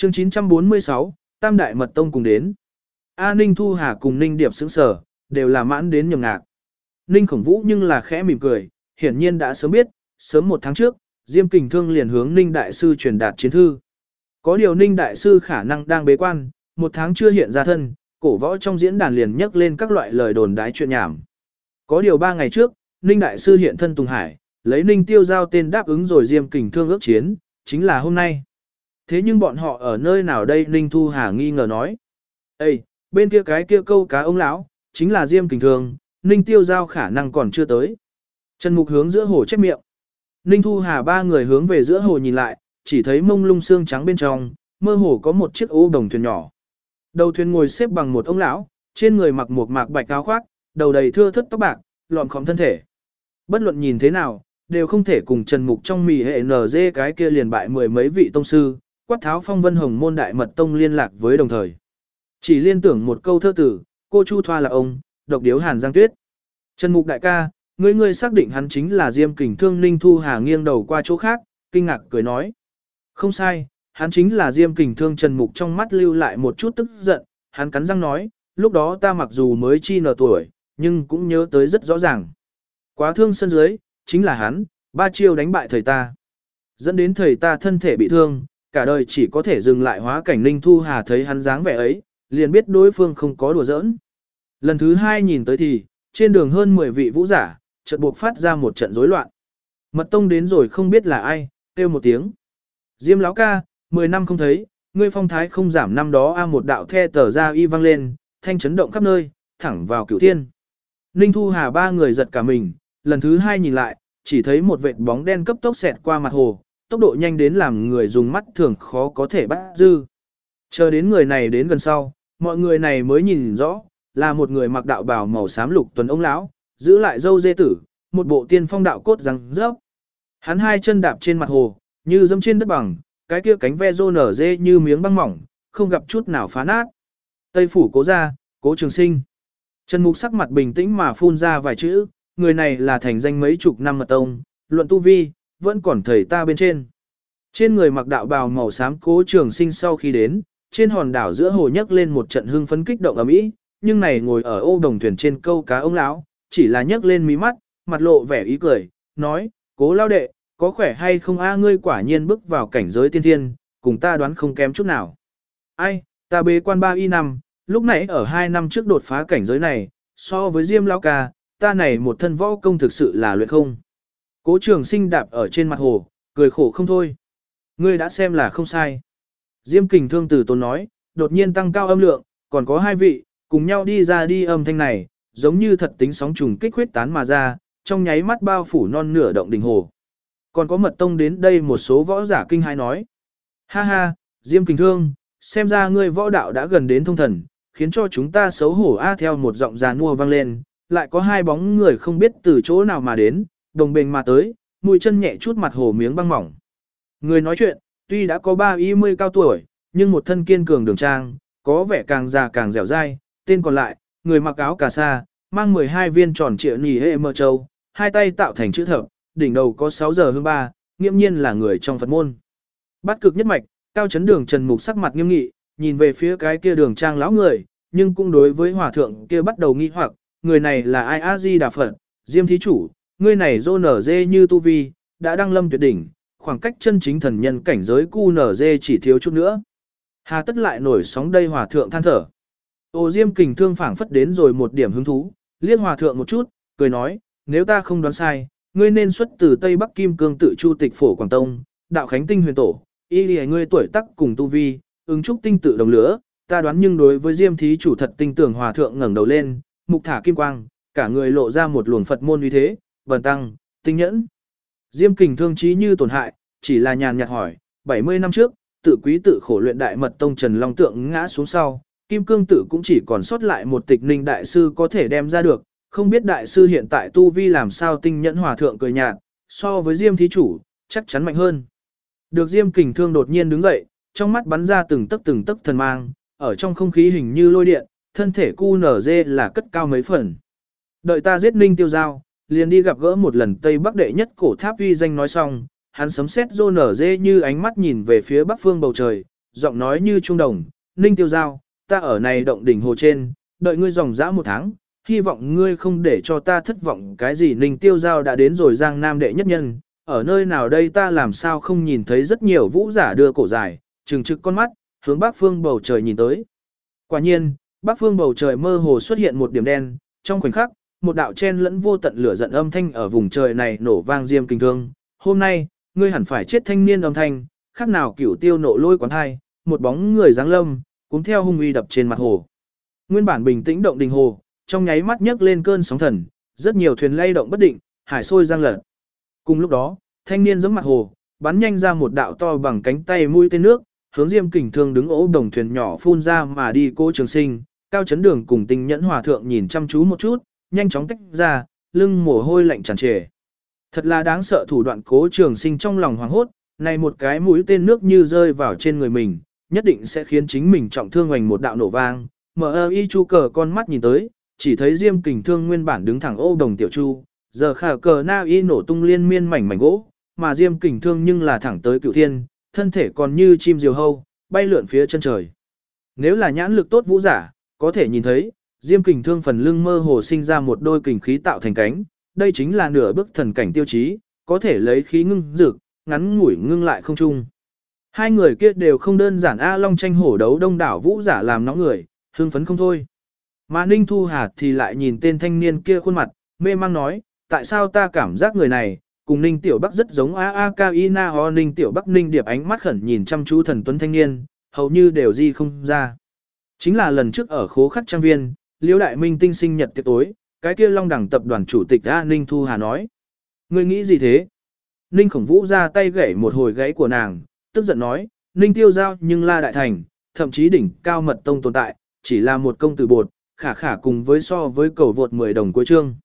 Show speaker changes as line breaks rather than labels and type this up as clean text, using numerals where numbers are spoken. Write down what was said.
Chương 946, Tam Đại Mật Tông cùng đến. Ninh Thu Hà cùng Ninh Điệp sững sờ, đều là mãn đến nhầm ngạc. Ninh Khổng Vũ nhưng là khẽ mỉm cười, hiển nhiên đã sớm biết, sớm 1 tháng trước, Diêm Kình Thương liền hướng Ninh Đại Sư truyền đạt chiến thư. Có điều Ninh Đại Sư khả năng đang bế quan, 1 tháng chưa hiện ra thân, cổ võ trong diễn đàn liền nhắc lên các loại lời đồn đái chuyện nhảm. Có điều 3 ngày trước, Ninh Đại Sư hiện thân Tùng Hải, lấy Ninh Tiêu Giao tên đáp ứng rồi Diêm Kình Thương ước chiến, chính là hôm nay. Thế nhưng bọn họ ở nơi nào đây? Ninh Thu Hà nghi ngờ nói. Ê, bên kia cái kia câu cá ông lão, chính là Diêm Kình Thương, Ninh Tiêu Giao khả năng còn chưa tới. Trần Mục hướng giữa hồ chép miệng. Ninh Thu Hà 3 người hướng về giữa hồ nhìn lại, chỉ thấy mông lung xương trắng bên trong, mơ hồ có một chiếc ô đồng thuyền nhỏ. Đầu thuyền ngồi xếp bằng một ông lão, trên người mặc một mạc bạch áo khoác, đầu đầy thưa thớt tóc bạc, lọm khom thân thể. Bất luận nhìn thế nào, đều không thể cùng Trần Mục trong mì hệ NG cái kia liền bại 10 mấy vị tông sư, quát tháo phong vân hồng môn đại mật tông liên lạc với đồng thời. Chỉ liên tưởng một câu thơ tử, cô Chu Thoa là ông, độc điếu Hàn Giang Tuyết. Trần Mục đại ca, ngươi xác định hắn chính là Diêm Kình Thương? Ninh Thu Hà nghiêng đầu qua chỗ khác, kinh ngạc cười nói. Không sai, hắn chính là Diêm Kình Thương. Trần Mục trong mắt lưu lại một chút tức giận, hắn cắn răng nói, lúc đó ta mặc dù mới chi nở tuổi, nhưng cũng nhớ tới rất rõ ràng. Quá thương sân dưới, chính là hắn, 3 chiêu đánh bại thầy ta. Dẫn đến thầy ta thân thể bị thương, cả đời chỉ có thể dừng lại hóa cảnh. Ninh Thu Hà thấy hắn dáng vẻ ấy, liền biết đối phương không có đùa giỡn. Lần thứ 2 nhìn tới thì, trên đường hơn 10 vị vũ giả, chợt buộc phát ra một trận rối loạn. Mật tông đến rồi không biết là ai, kêu một tiếng. Diêm lão ca, 10 năm không thấy, ngươi phong thái không giảm. Năm đó một đạo the tờ ra y vang lên, thanh chấn động khắp nơi, thẳng vào cửu thiên. Ninh Thu Hà 3 người giật cả mình, lần thứ 2 nhìn lại, chỉ thấy một vệt bóng đen cấp tốc xẹt qua mặt hồ, tốc độ nhanh đến làm người dùng mắt thường khó có thể bắt dư. Chờ đến người này đến gần sau, mọi người này mới nhìn rõ, là một người mặc đạo bào màu xám lục tuấn ông lão, giữ lại râu dê tử, một bộ tiên phong đạo cốt răng rớp. Hắn 2 chân đạp trên mặt hồ, như dẫm trên đất bằng, cái kia cánh ve rô nở dê như miếng băng mỏng, không gặp chút nào phá nát. Tây phủ Cố gia, Cố Trường Sinh. Trần Mục sắc mặt bình tĩnh mà phun ra vài chữ, người này là thành danh mấy chục năm mật tông, luận tu vi, vẫn còn thầy ta bên trên. Trên người mặc đạo bào màu xám Cố Trường Sinh sau khi đến, trên hòn đảo giữa hồ nhấc lên một trận hưng phấn kích động ầm ĩ, nhưng này ngồi ở ô đồng thuyền trên câu cá ông lão, chỉ là nhấc lên mí mắt, mặt lộ vẻ ý cười, nói, Cố lao đệ, có khỏe hay không ngươi quả nhiên bước vào cảnh giới tiên thiên, cùng ta đoán không kém chút nào. Ai, ta bế quan 3 năm, lúc nãy ở 2 năm trước đột phá cảnh giới này, so với Diêm lão ca, ta này một thân võ công thực sự là luyện không. Cố Trường Sinh đạp ở trên mặt hồ, cười khổ không thôi. Ngươi đã xem là không sai. Diêm Kình Thương từ tốn nói, đột nhiên tăng cao âm lượng, còn có 2 vị, cùng nhau đi ra đi âm thanh này, giống như thật tính sóng trùng kích huyết tán mà ra, trong nháy mắt bao phủ non nửa động đỉnh hồ. Còn có mật tông đến đây một số võ giả kinh hãi nói. Ha ha, Diêm Kình Thương, xem ra ngươi võ đạo đã gần đến thông thần, khiến cho chúng ta xấu hổ. Theo một giọng già nua vang lên, lại có 2 bóng người không biết từ chỗ nào mà đến, đồng bền mà tới, mũi chân nhẹ chút mặt hồ miếng băng mỏng. Người nói chuyện, tuy đã có 30 cao tuổi, nhưng một thân kiên cường đường trang, có vẻ càng già càng dẻo dai. Tên còn lại, người mặc áo cà sa, mang 12 viên tròn trịa nhì hệ mơ châu, 2 tay tạo thành chữ thập, đỉnh đầu có 6 giờ hương 3, nghiễm nhiên là người trong Phật môn. Bát cực nhất mạch, Cao Chấn Đường. Trần Mục sắc mặt nghiêm nghị, nhìn về phía cái kia đường trang lão người, nhưng cũng đối với hòa thượng kia bắt đầu nghi hoặc, người này là ai? A Di Đà Phật, Diêm thí chủ, ngươi này rô nở dê như tu vi, đã đăng lâm tuyệt đỉnh, khoảng cách chân chính thần nhân cảnh giới cu nở dê chỉ thiếu chút nữa. Hà tất lại nổi sóng đây? Hòa thượng than thở. Ô Diêm Kình Thương phảng phất đến rồi một điểm hứng thú, liếc hòa thượng một chút, cười nói, nếu ta không đoán sai, ngươi nên xuất từ Tây Bắc Kim Cương tự Chu Tịch Phổ Quảng Tông, Đạo Khánh Tinh Huyền Tổ, y lìa ngươi tuổi tác cùng tu vi, ứng trúc tinh tự đồng lửa, ta đoán. Nhưng đối với Diêm thí chủ thật tinh tưởng. Hòa thượng ngẩng đầu lên, mục thả kim quang, cả người lộ ra một luồng Phật môn uy thế, bần tăng, tinh nhẫn. Diêm Kình Thương trí như tổn hại, chỉ là nhàn nhạt hỏi, 70 năm trước, tự quý tự khổ luyện đại mật tông Trần Long Tượng ngã xuống sau, Kim Cương tự cũng chỉ còn sót lại một Tịch Ninh đại sư có thể đem ra được, không biết đại sư hiện tại tu vi làm sao? Tinh nhẫn. Hòa thượng cười nhạt, so với Diêm thí chủ, chắc chắn mạnh hơn. Được. Diêm Kình Thương đột nhiên đứng dậy, trong mắt bắn ra từng tấc thần mang, ở trong không khí hình như lôi điện, thân thể cu nở dê là cất cao mấy phần. Đợi ta giết Ninh Tiêu Giao, liền đi gặp gỡ một lần Tây Bắc đệ nhất cổ tháp uy danh. Nói xong, hắn sấm sét rô nở dê như ánh mắt nhìn về phía bắc phương bầu trời, giọng nói như trung đồng, Ninh Tiêu Giao, ta ở này động đỉnh hồ trên, đợi ngươi dòng dã 1 tháng, hy vọng ngươi không để cho ta thất vọng cái gì. Ninh Tiêu Giao đã đến rồi Giang Nam đệ nhất nhân, ở nơi nào đây ta làm sao không nhìn thấy rất nhiều vũ giả đưa cổ dài, trừng trực con mắt, hướng bắc phương bầu trời nhìn tới. Quả nhiên, bắc phương bầu trời mơ hồ xuất hiện một điểm đen, trong khoảnh khắc, một đạo chen lẫn vô tận lửa giận âm thanh ở vùng trời này nổ vang diêm kinh thương. Hôm nay, ngươi hẳn phải chết thanh niên âm thanh, khác nào cửu tiêu nộ lôi quán thai, một bóng người giáng lâm, cuốn theo hung uy đập trên mặt hồ. Nguyên bản bình tĩnh động đình hồ, trong nháy mắt nhấc lên cơn sóng thần, rất nhiều thuyền lay động bất định, hải sôi giang lật. Cùng lúc đó, thanh niên giẫm mặt hồ, bắn nhanh ra một đạo to bằng cánh tay mũi tên nước, hướng Diêm Kình Thương đứng ố đồng thuyền nhỏ phun ra mà đi. Cố Trường Sinh, Cao Chấn Đường cùng Tinh Nhẫn Hòa thượng nhìn chăm chú một chút, nhanh chóng tách ra, lưng mồ hôi lạnh tràn trề. Thật là đáng sợ thủ đoạn. Cố Trường Sinh trong lòng hoảng hốt, này một cái mũi tên nước như rơi vào trên người mình, nhất định sẽ khiến chính mình trọng thương hoành một đạo nổ vang. M.I. Chu cờ con mắt nhìn tới, chỉ thấy Diêm Kình Thương nguyên bản đứng thẳng ô đồng tiểu chu, giờ khả cờ na y nổ tung liên miên mảnh mảnh gỗ, mà Diêm Kình Thương nhưng là thẳng tới cửu thiên, thân thể còn như chim diều hâu, bay lượn phía chân trời. Nếu là nhãn lực tốt vũ giả, có thể nhìn thấy, Diêm Kình Thương phần lưng mơ hồ sinh ra một đôi kình khí tạo thành cánh, đây chính là nửa bước thần cảnh tiêu chí, có thể lấy khí ngưng dực, ngắn ngủi ngưng lại không trung. Hai người kia đều không đơn giản. A Long tranh hổ đấu đông đảo vũ giả làm nóng người, hưng phấn không thôi. Mà Ninh Thu Hà thì lại nhìn tên thanh niên kia khuôn mặt, mê mang nói, tại sao ta cảm giác người này, cùng Ninh Tiểu Bắc rất giống. A.A.K.I.N.A. Ho Ninh Tiểu Bắc. Ninh Điệp ánh mắt khẩn nhìn chăm chú thần tuấn thanh niên, hầu như đều di không ra. Chính là lần trước ở Khố Khắc Trang Viên, Liễu Đại Minh tinh sinh nhật tiệc tối, cái kia Long Đẳng tập đoàn chủ tịch A. Ninh Thu Hà nói. Ngươi nghĩ gì thế? Ninh Khổng Vũ ra tay gãy một hồi gãy của nàng, tức giận nói, Ninh Tiêu Giao nhưng La Đại Thành, thậm chí đỉnh cao mật tông tồn tại, chỉ là một công tử bột, khả cùng với so với cầu vượt 10 đồng cuối chương.